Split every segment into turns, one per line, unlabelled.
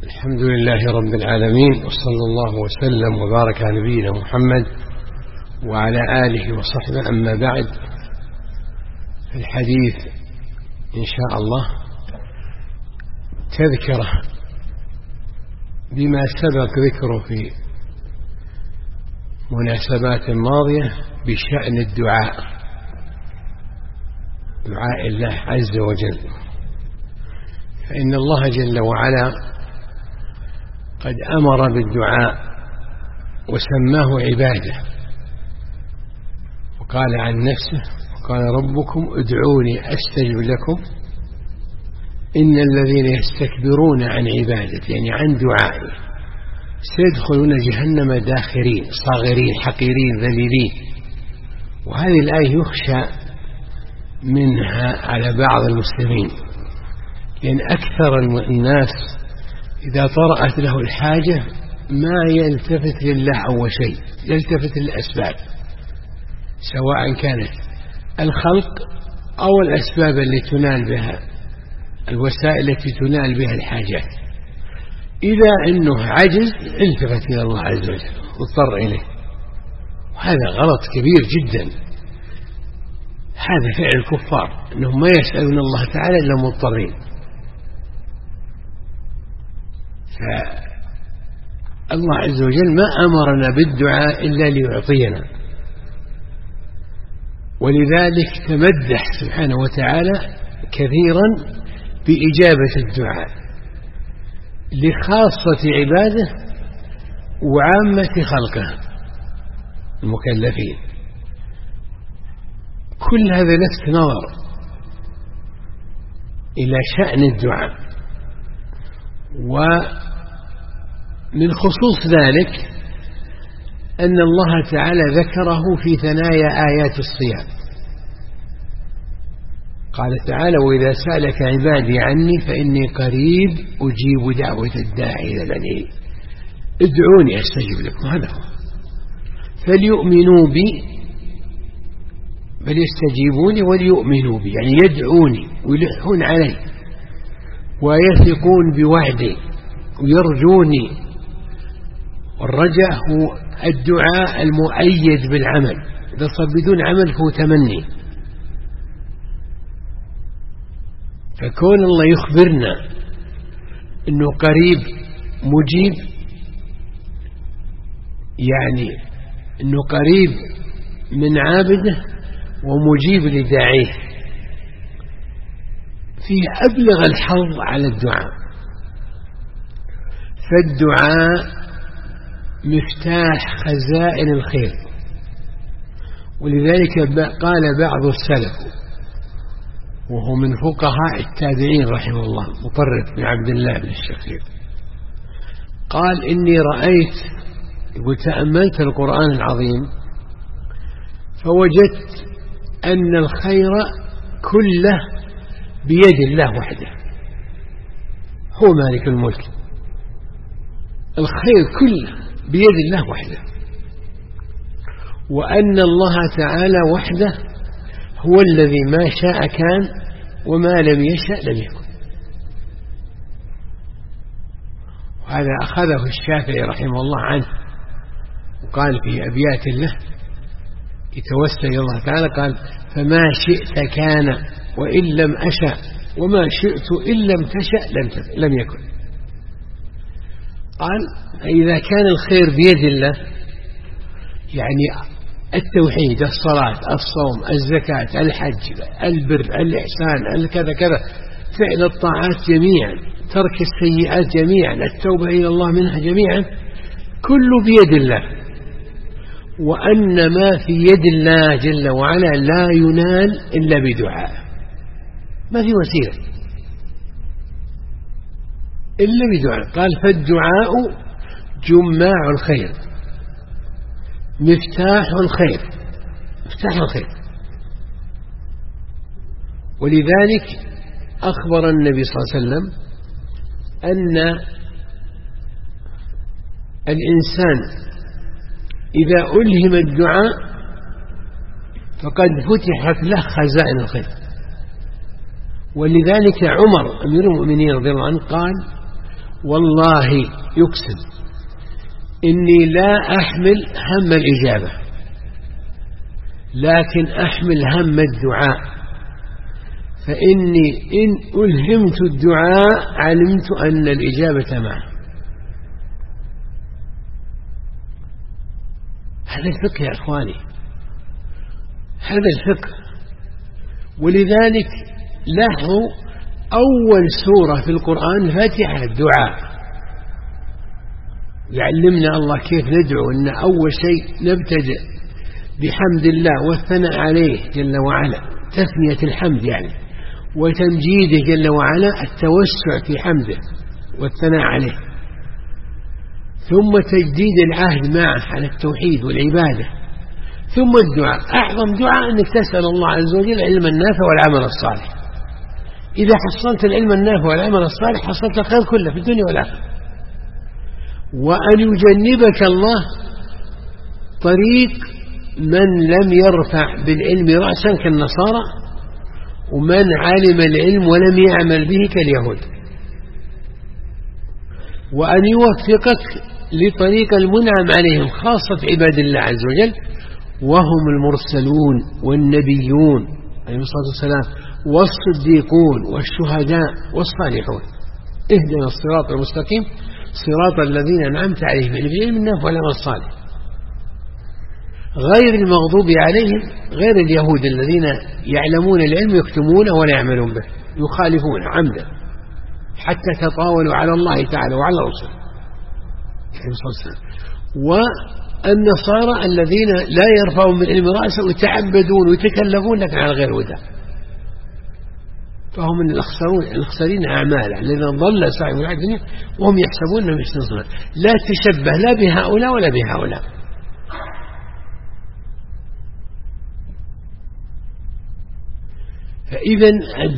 الحمد لله رب العالمين، وصلى الله وسلم وبارك على نبينا محمد وعلى آله وصحبه. أما بعد، الحديث إن شاء الله تذكرة بما سبق ذكره في مناسبات ماضية بشأن الدعاء، دعاء الله عز وجل. فإن الله جل وعلا قد أمر بالدعاء وسماه عبادة، وقال عن نفسه: وقال ربكم ادعوني أستجب لكم إن الذين يستكبرون عن عبادتي، يعني عن دعائي، سيدخلون جهنم داخرين صاغرين حقيرين ذليلين. وهذه الآية يخشى منها على بعض المسلمين، لأن أكثر الناس إذا طرأت له الحاجة ما يلتفت لله أول شيء، يلتفت للأسباب، سواء كانت الخلق أو الأسباب التي تنال بها، الوسائل التي تنال بها الحاجات. إذا أنه عجز التفت إلى الله عز وجل واضطر إليه، وهذا غلط كبير جدا. هذا فعل الكفار، أنهم ما يسألون الله تعالى إلا مضطرين. فالله عز وجل ما أمرنا بالدعاء إلا ليعطينا، ولذلك تمدح سبحانه وتعالى كثيرا بإجابة الدعاء لخاصة عباده وعامة خلقه المكلفين. كل هذا لفت نظر إلى شأن الدعاء. ومن خصوص ذلك أن الله تعالى ذكره في ثنايا آيات الصيام. قال تعالى: وإذا سألك عبادي عني فإني قريب أجيب دعوة الداعي إذا دعاني ادعوني أستجب لكم. هذا هو. فليؤمنوا بي، بل يستجيبوني وليؤمنوا بي، يعني يدعوني ويلحون علي ويثقون بوعدي ويرجوني. والرجاء هو الدعاء المؤيد بالعمل، إذا صار بدون عمل فهو تمني. فكون الله يخبرنا أنه قريب مجيب، يعني أنه قريب من عابده ومجيب لداعيه، فيه أبلغ الحظ على الدعاء. فالدعاء مفتاح خزائن الخير. ولذلك قال بعض السلف وهو من فقهاء التابعين رحمه الله، مطرف بن عبد الله بن الشخير، قال: إني رأيت، يقول تأملت القرآن العظيم فوجدت أن الخير كله بيد الله وحده، هو مالك الملك. الخير كله بيد الله وحده، وأن الله تعالى وحده هو الذي ما شاء كان وما لم يشأ لم يكن. وهذا أخذه الشافعي رحمه الله عنه، وقال في أبيات له يتوسل إلى الله تعالى، قال: فما شئت كان وإن لم أشأ، وما شئت إن لم تشأ لم يكن. قال: إذا كان الخير بيد الله، يعني التوحيد، الصلاة، الصوم، الزكاة، الحج، البر، الإحسان، كذا كذا، فعل الطاعات جميعا، ترك السيئات جميعا، التوبة إلى الله منها جميعا، كله بيد الله. وأن ما في يد الله جل وعلا لا ينال إلا بدعاء، ما في وسيلة إلا بدعاء. قال: فالدعاء جماع الخير، مفتاح الخير، مفتاح الخير. ولذلك أخبر النبي صلى الله عليه وسلم أن الإنسان إذا ألهم الدعاء فقد فتحت له خزائن الخير. ولذلك عمر أمير المؤمنين رضي الله عنه قال: والله يقسم إني لا أحمل هم الإجابة، لكن أحمل هم الدعاء، فإني إن ألهمت الدعاء علمت أن الإجابة معه. هذا الفقه يا أخواني، هذا الفقه. ولذلك لاحظوا أول سورة في القرآن فاتحة الدعاء، يعلمنا الله كيف ندعو، أن أول شيء نبتدئ بحمد الله والثناء عليه جل وعلا، تثنية الحمد يعني، وتمجيده جل وعلا، التوسع في حمده والثناء عليه، ثم تجديد العهد معه على التوحيد والعبادة، ثم الدعاء. أعظم دعاء أنك تسأل الله عز وجل العلم النافع والعمل الصالح. إذا حصلت العلم النافع والعمل الصالح حصلت الخير كله في الدنيا والآخرة. وأن يجنبك الله طريق من لم يرفع بالعلم رأسا كالنصارى، ومن علم العلم ولم يعمل به كاليهود، وأن يوفقك لطريق المنعم عليهم خاصة عباد الله عز وجل، وهم المرسلون والنبيون عليه الصلاة والسلام والصديقون والشهداء والصالحون. اهدنا الصراط المستقيم صراط الذين أنعمت عليهم بالعلم النافع والعمل الصالح، غير المغضوب عليهم، غير اليهود الذين يعلمون العلم يكتمونه ولا يعملون به، يخالفون عمدا حتى تطاولوا على الله تعالى وعلى رسله. والنصارى الذين لا يرفعون من علم رأسه ويتعبدون ويتكلفون لكن على غير هدى، فهم من الأخسرين أعمالا الذين ضل سعيهم في الدنيا وهم يحسبون أنهم يحسنون صنعا. لا تشبه لا بهؤلاء ولا بهؤلاء. فإذا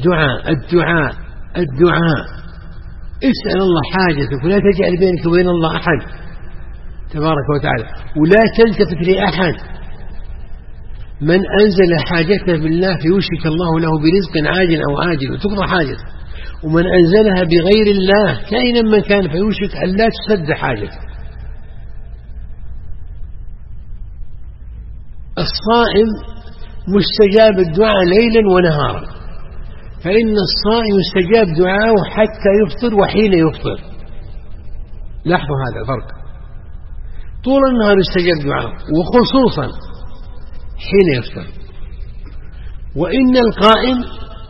الدعاء اسأل الله حاجتك، ولا تجعل بينك وبين الله أحد تبارك وتعالى، ولا تلتفت لأحد. من أنزل حاجته بالله فيوشك الله له برزق عاجل أو آجل وتقضى حاجته، ومن أنزلها بغير الله كائنا من كان فيوشك أن لا تسد حاجته. الصائم مستجاب الدعاء ليلا ونهارا، فإن الصائم يستجاب دعاءه حتى يفطر وحين يفطر. لاحظوا هذا الفرق، طول النهار يستجاب دعاءه وخصوصا حين يفطر. وإن القائم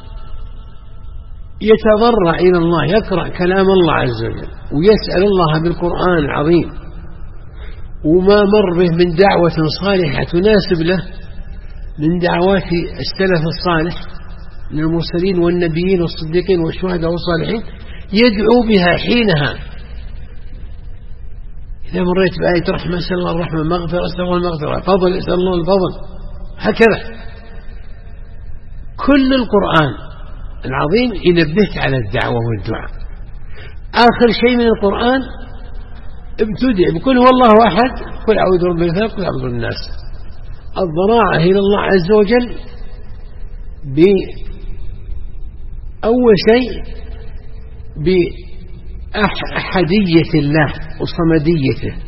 يتضرع إلى الله، يقرأ كلام الله عز وجل ويسأل الله بالقرآن العظيم، وما مر به من دعوة صالحة تناسب له من دعوات السلف الصالح من المرسلين والنبيين والصديقين والشهداء والصالحين، يدعو بها حينها. إذا مريت بآية رحمة اسأل الله الرحمة، مغفرة اسأل الله المغفرة، فضل اسأل الله الفضل، هكذا. كل القرآن العظيم ينبهك على الدعوة والدعاء. آخر شيء من القرآن ابتدئ بقول هو الله أحد، قل أعوذ برب الفلق، قل أعوذ برب الناس. الضراعة إلى الله عز وجل بأول شيء بأحدية الله وصمديته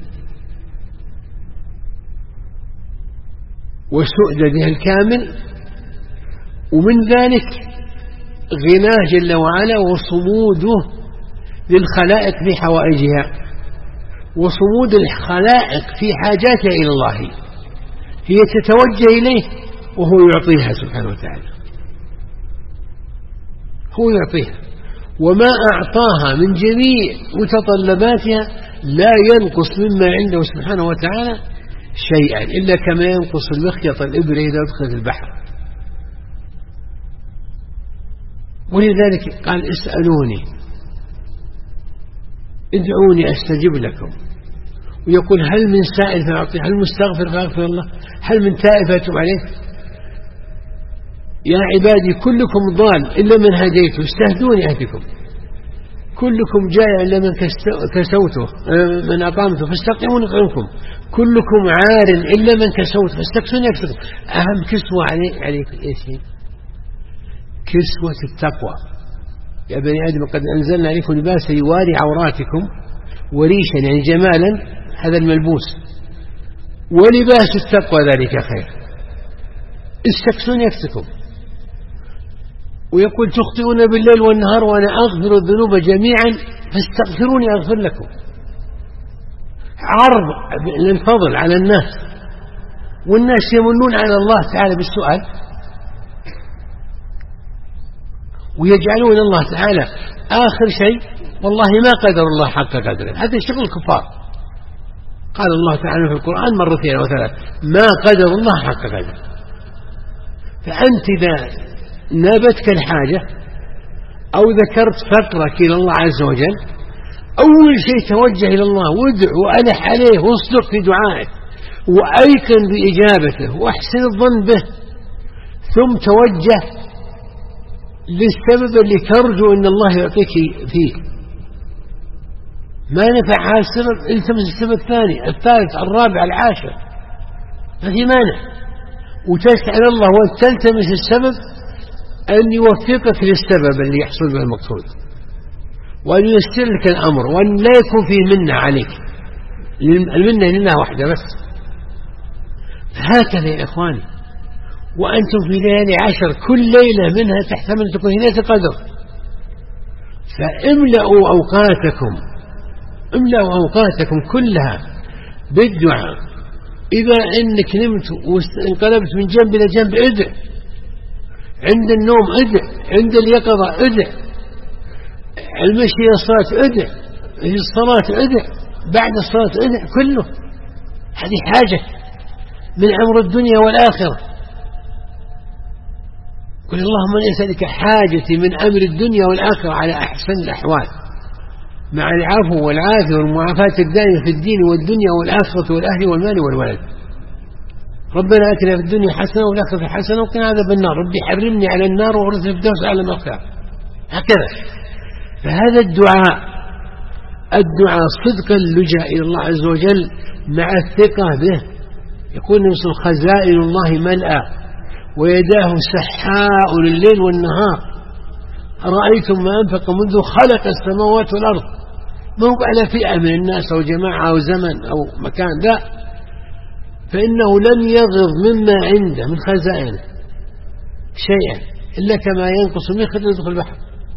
وسؤدده الكامل، ومن ذلك غناه جل وعلا وصموده للخلائق في حوائجها، وصمود الخلائق في حاجاتها إلى الله، هي تتوجه إليه وهو يعطيها سبحانه وتعالى، هو يعطيها، وما أعطاها من جميع متطلباتها لا ينقص مما عنده سبحانه وتعالى شيئا، إلا كما ينقص المخيط الإبرة إذا أدخلت البحر. ولذلك قال اسألوني ادعوني أستجب لكم، ويقول هل من سائل فأعطيه، هل مستغفر فأغفر الله، هل من تائب فأتوب عليه. يا عبادي كلكم ضال إلا من هديته استهدوني أهدكم، كلكم جائع إلا من كسوته من أطعمته فاستطعمون أطعمكم، كلكم عار إلا من كسوته فاستكسوني أكسوكم. أهم كسوة عليك إيش هي؟ كسوة التقوى، يا بني آدم قد أنزلنا عليكم لباسا يواري عوراتكم وريشا يعني جمالا، هذا الملبوس، ولباس التقوى ذلك خير. استكسون يكسكم. ويقول تخطئون بالليل والنهار وأنا أغفر الذنوب جميعا فاستغفروني أغفر لكم. عرض للفضل على الناس، والناس يمنون على الله تعالى بالسؤال ويجعلون الله تعالى آخر شيء. والله ما قدر الله حق قدره، هذا شغل الكفار. قال الله تعالى في القرآن مرتين أو ثلاث ما قدر الله حق قدره. فأنت إذا نابتك الحاجة أو ذكرت فقرك إلى الله عز وجل، أول شيء توجه إلى الله وادع وألح عليه واصدق في دعائك وأيقن بإجابته وأحسن الظن به، ثم توجه للسبب اللي ترجو أن الله يعطيك فيه. ما نفع هذا السبب التمس السبب الثاني الثالث الرابع العاشر، ما في مانع، وتسأل الله وتلتمس السبب أن يوفقك للسبب اللي يحصل به المقصود، وأن ييسر لك الأمر، وأن لا يكون فيه منة عليك. المنة لله وحده بس. هكذا يا إخواني، وأنتم في ليالي عشر كل ليلة منها تحتمل تكون ليلة قدر. فاملأوا أوقاتكم كلها بالدعاء. إذا إنك نمت وانقلبت من جنب إلى جنب ادع، عند النوم ادع، عند اليقظة ادع، المشي إلى الصلاة ادع، في الصلاة ادع، بعد الصلاة ادع، كله هذه حاجة من أمر الدنيا والآخرة. قل اللهم أنا أسألك حاجتي من أمر الدنيا والآخرة على أحسن الأحوال، مع العفو والعافية والمعافاة الدائمة في الدين والدنيا والآخرة والأهل والمال والولد. ربنا آتنا في الدنيا حسنة والآخرة حسنة وقنا عذاب النار. ربي حرمني على النار وأورثني في الدرس على مغفرة. هكذا. فهذا الدعاء صدقا اللجأ إلى الله عز وجل مع الثقة به. يقول نفس خزائن الله ملأى ويداه سحاء الليل والنهار. أرأيتم ما أنفق منذ خلق السماوات والأرض. ما هو على فئة من الناس أو جماعة أو زمن أو مكان، لا، فإنه لم يغض مما عنده من خزائنه شيئا إلا كما ينقص من خلال يدخل البحر.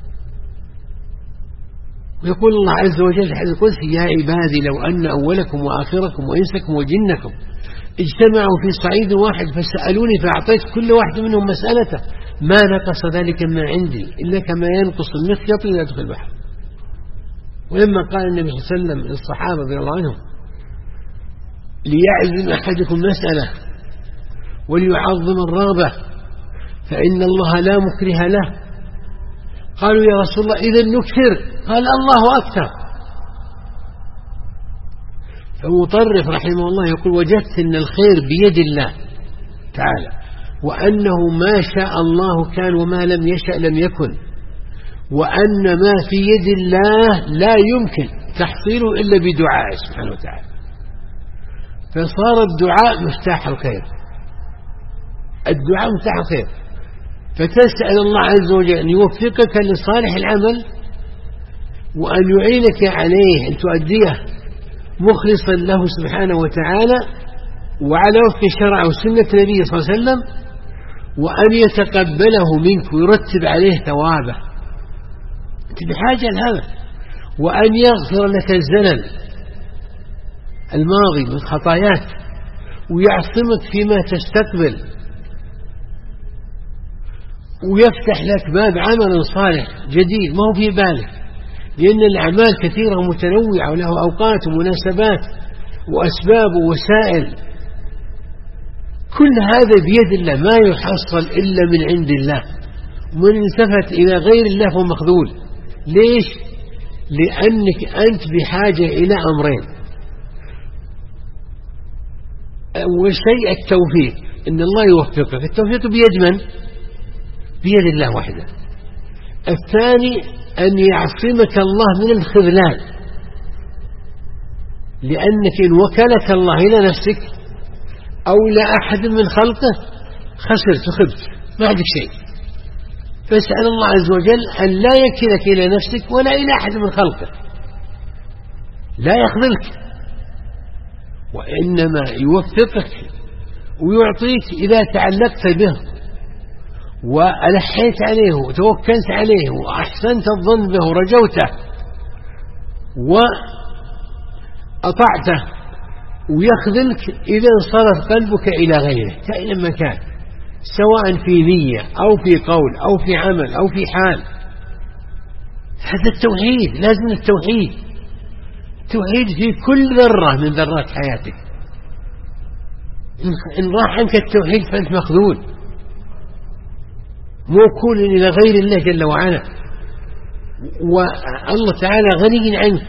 ويقول الله عز وجل في حديث القدسي يا عبادي لو أن أولكم وآخركم وإنسكم وجنكم اجتمعوا في صعيد واحد فسألوني فأعطيت كل واحد منهم مسألته ما نقص ذلك ما عندي إلا كما ينقص المخيط إذا يدخل البحر. ولما قال النبي صلى الله عليه وسلم للصحابة رضي الله عنهم ليعزم أحدكم مسألة وليعظم الرغبة فإن الله لا مكره له. قالوا يا رسول الله إذا نكثر، قال الله أكثر. فمطرف رحمه الله يقول وجدت أن الخير بيد الله تعالى، وأنه ما شاء الله كان وما لم يشأ لم يكن، وأن ما في يد الله لا يمكن تحصيله إلا بدعاء سبحانه وتعالى. فصار الدعاء مفتاح الخير، الدعاء مفتاح الخير. فتسأل الله عز وجل أن يوفقك لصالح العمل وأن يعينك عليه أن تؤديه مخلصا له سبحانه وتعالى وعلى وفق شرع وسنة النبي صلى الله عليه وسلم، وأن يتقبله منك ويرتب عليه ثوابه. أنت بحاجة لهذا. وأن يغفر لك الزلل الماضي من خطاياك ويعصمك فيما تستقبل ويفتح لك باب عمل صالح جديد ما هو في بالك، لأن الأعمال كثيرة متنوعة وله أوقات ومناسبات وأسباب ووسائل. كل هذا بيد الله، ما يحصل إلا من عند الله. ومن التفت إلى غير الله فهو مخذول. ليش؟ لأنك أنت بحاجة إلى أمرين. أول شيء التوفيق، إن الله يوفقك. التوفيق بيد من؟ بيد الله وحده. الثاني أن يعصمك الله من الخذلان، لأنك إن وكلك الله إلى نفسك أو لا أحد من خلقه خسرت وخبت ما عندك شيء. فاسأل الله عز وجل أن لا يكلك إلى نفسك ولا إلى أحد من خلقه، لا يخذلك، وإنما يوفقك ويعطيك إذا تعلقت به وألحيت عليه وتوكلت عليه وأحسنت الظن به ورجوته وأطعته، ويخذلك إذا انصرف قلبك إلى غيره كائنا مكان، سواء في نية أو في قول أو في عمل أو في حال. هذا التوحيد، لازم التوحيد في كل ذرة من ذرات حياتك. إن راح عنك التوحيد فأنت مخذول، موكول إلى غير الله جل وعلا، والله تعالى غني عنك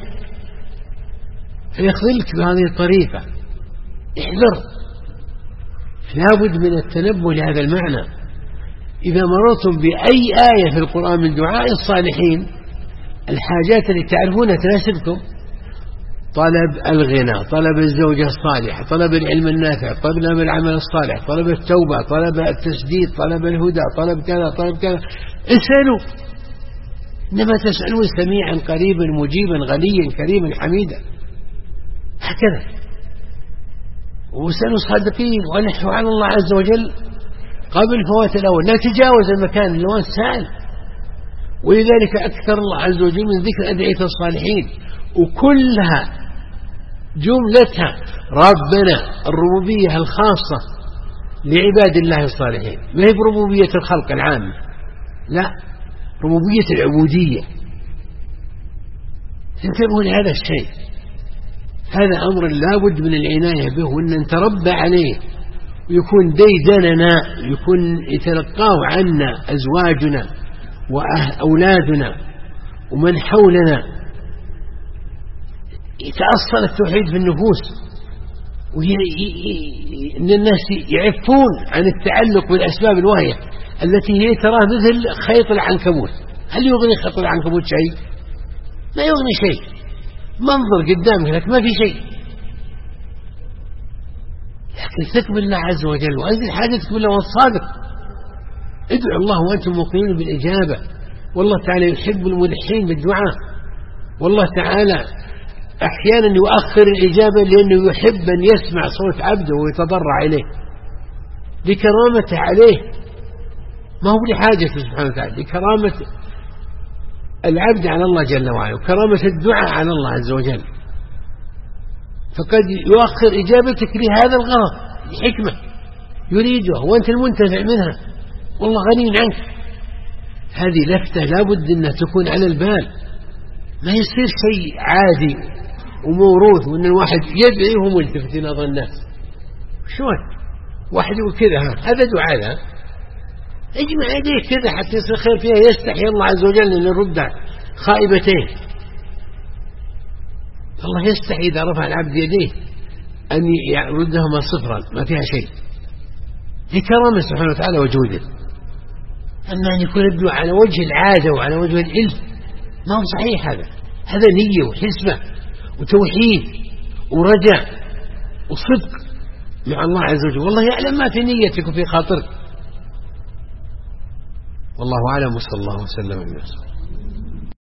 فيخذلك بهذه الطريقة. احذر، لابد من التنبه لهذا المعنى. إذا مررتم بأي آية في القرآن من دعاء الصالحين، الحاجات اللي تعرفونها تناسبكم، طلب الغنى، طلب الزوجة الصالحة، طلب العلم النافع، طلب العمل الصالح، طلب التوبة، طلب التسديد، طلب الهدى، طلب كذا طلب كذا، اسألوا، إنما تسألون سميعا قريبا مجيبا غنيا كريما حميدا، هكذا. واسألوا صادقين ونحو على الله عز وجل قبل فوات الأول، لا تجاوز المكان اللي هو السائل. ولذلك أكثر الله عز وجل من ذكر أدعية الصالحين، وكلها جملتها ربنا، الربوبية الخاصة لعباد الله الصالحين، ما هي بربوبية الخلق العام، لا، ربوبية العبودية. انتبهوا لهذا الشيء، هذا أمر لابد من العناية به، وأن نتربى عليه، ويكون ديدننا، يكون يتلقاه عنا أزواجنا وأولادنا ومن حولنا، يتأصل التوحيد في النفوس، وإن الناس يعفون عن التعلق بالأسباب الواهية التي هي تراه مثل خيط العنكبوت. هل يغني خيط العنكبوت شيء؟ لا يغني شيء، منظر قدامك لك ما في شيء، لكن ثق بالله عز وجل وأنزل حاجتك بالله والصادق. ادعوا الله وأنتم موقنون بالإجابة، والله تعالى يحب الملحين بالدعاء، والله تعالى أحيانا يؤخر الإجابة لأنه يحب أن يسمع صوت عبده ويتضرع إليه لكرامته عليه، ما هو لحاجته سبحانه وتعالى، لكرامة العبد على الله جل وعلا وكرامة الدعاء على الله عز وجل، فقد يؤخر إجابتك لهذا الغرض، لحكمة يريدها وأنت المنتفع منها، والله غني عنك. هذه لفتة لابد أنها تكون على البال، ما يصير شيء عادي وموروث وأن الواحد يدعي وهو ملتفت نظر الناس. شلون واحد يقول كذا هذا دعاء؟ لا، اجمع يديه كذا حتى يصير خير فيها، يستحي الله عز وجل أن يرد خائبتين. الله يستحي إذا رفع العبد يديه أن يردهما صفرا ما فيها شيء، لكرامه سبحانه وتعالى وجوده. أما أن يكون الدعاء على وجه العادة وعلى وجه الإلف ما هو صحيح، هذا نية وحسبة وتوحيد ورجاء وصدق مع الله عز وجل، والله يعلم ما في نيتك وفي خاطرك. والله أعلم، وصلى الله وسلم على